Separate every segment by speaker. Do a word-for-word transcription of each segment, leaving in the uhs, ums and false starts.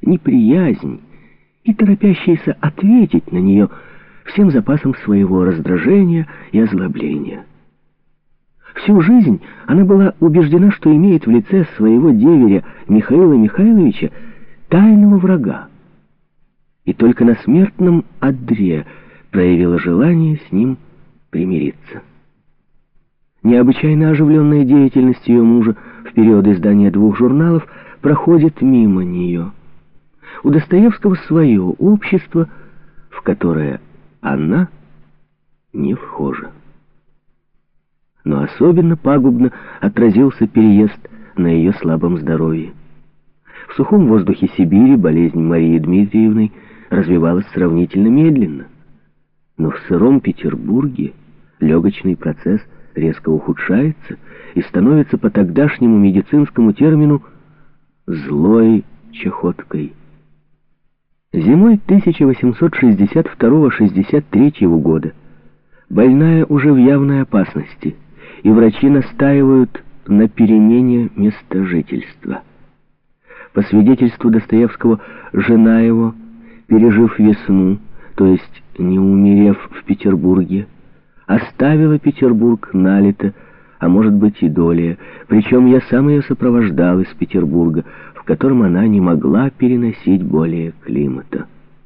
Speaker 1: неприязнь и торопящийся ответить на нее всем запасом своего раздражения и озлобления. Всю жизнь она была убеждена, что имеет в лице своего деверя Михаила Михайловича тайного врага, и только на смертном одре проявила желание с ним примириться. Необычайно оживленная деятельность ее мужа в период издания двух журналов проходит мимо нее. У Достоевского свое общество, в которое она не вхожа. Но особенно пагубно отразился переезд на ее слабом здоровье. В сухом воздухе Сибири болезнь Марии Дмитриевны развивалась сравнительно медленно, но в сыром Петербурге легочный процесс резко ухудшается и становится по тогдашнему медицинскому термину «злой чахоткой». Зимой тысяча восемьсот шестьдесят второго — шестьдесят третьего года больная уже в явной опасности, и врачи настаивают на перемене места жительства. По свидетельству Достоевского, жена его, пережив весну, то есть не умерев в Петербурге, оставила Петербург налито, а может быть и долее, причем я сам ее сопровождал из Петербурга, в котором она не могла переносить более климата.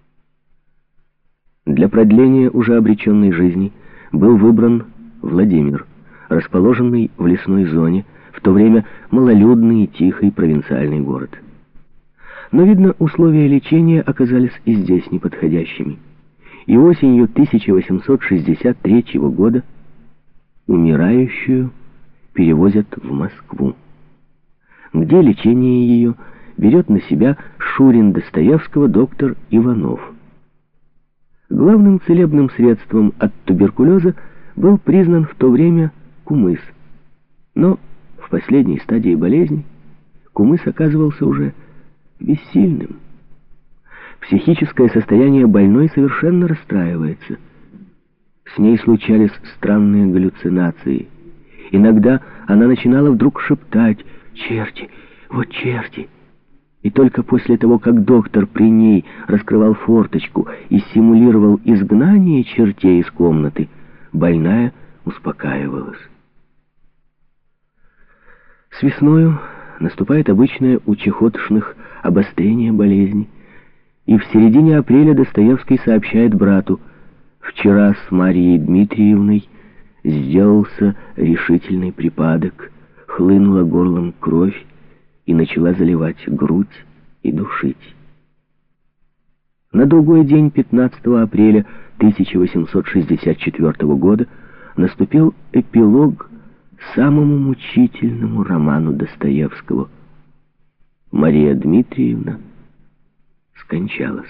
Speaker 1: Для продления уже обреченной жизни был выбран Владимир, расположенный в лесной зоне, в то время малолюдный и тихий провинциальный город. Но, видно, условия лечения оказались и здесь неподходящими. И осенью тысяча восемьсот шестьдесят третьего года умирающую перевозят в Москву, где лечение ее берет на себя шурин Достоевского доктор Иванов. Главным целебным средством от туберкулеза был признан в то время кумыс, но в последней стадии болезни кумыс оказывался уже бессильным. Психическое состояние больной совершенно расстраивается. С ней случались странные галлюцинации. Иногда она начинала вдруг шептать «Черти! Вот черти!» И только после того, как доктор при ней раскрывал форточку и симулировал изгнание чертей из комнаты, больная успокаивалась. С весною наступает обычное у чахотошных обострение болезни, и в середине апреля Достоевский сообщает брату: «Вчера с Марией Дмитриевной сделался решительный припадок, хлынула горлом кровь и начала заливать грудь и душить». На другой день, пятнадцатого апреля тысяча восемьсот шестьдесят четвёртого года, наступил эпилог самому мучительному роману Достоевского. Мария Дмитриевна скончалась.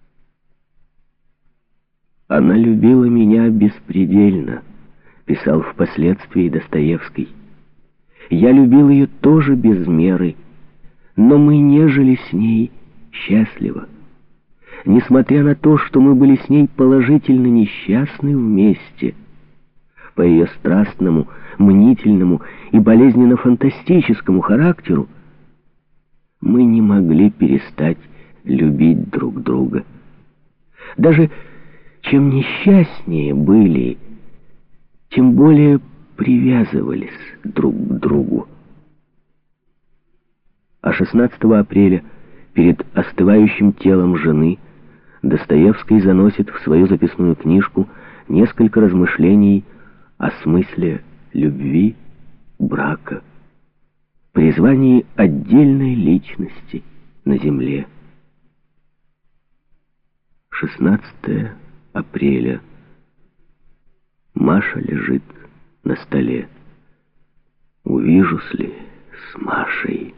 Speaker 1: «Она любила меня беспредельно», — писал впоследствии Достоевский. «Я любил ее тоже без меры, но мы не жили с ней счастливо. Несмотря на то, что мы были с ней положительно несчастны вместе, по ее страстному, мнительному и болезненно-фантастическому характеру, мы не могли перестать любить друг друга. Даже чем несчастнее были, тем более привязывались друг к другу». А шестнадцатого апреля перед остывающим телом жены Достоевский заносит в свою записную книжку несколько размышлений о смысле любви, брака, призвании отдельной личности на земле. шестнадцатого апреля. Маша лежит на столе. Увижусь ли с Машей?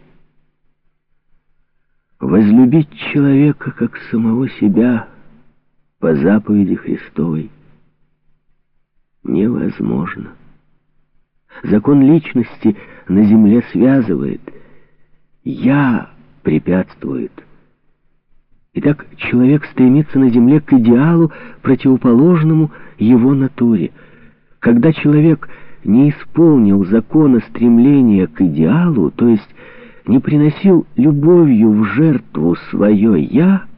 Speaker 1: Возлюбить человека, как самого себя, по заповеди Христовой, невозможно. Закон личности на земле связывает, «я» препятствует. Итак, человек стремится на земле к идеалу, противоположному его натуре. Когда человек не исполнил закона стремления к идеалу, то есть не приносил любовью в жертву свое «я»,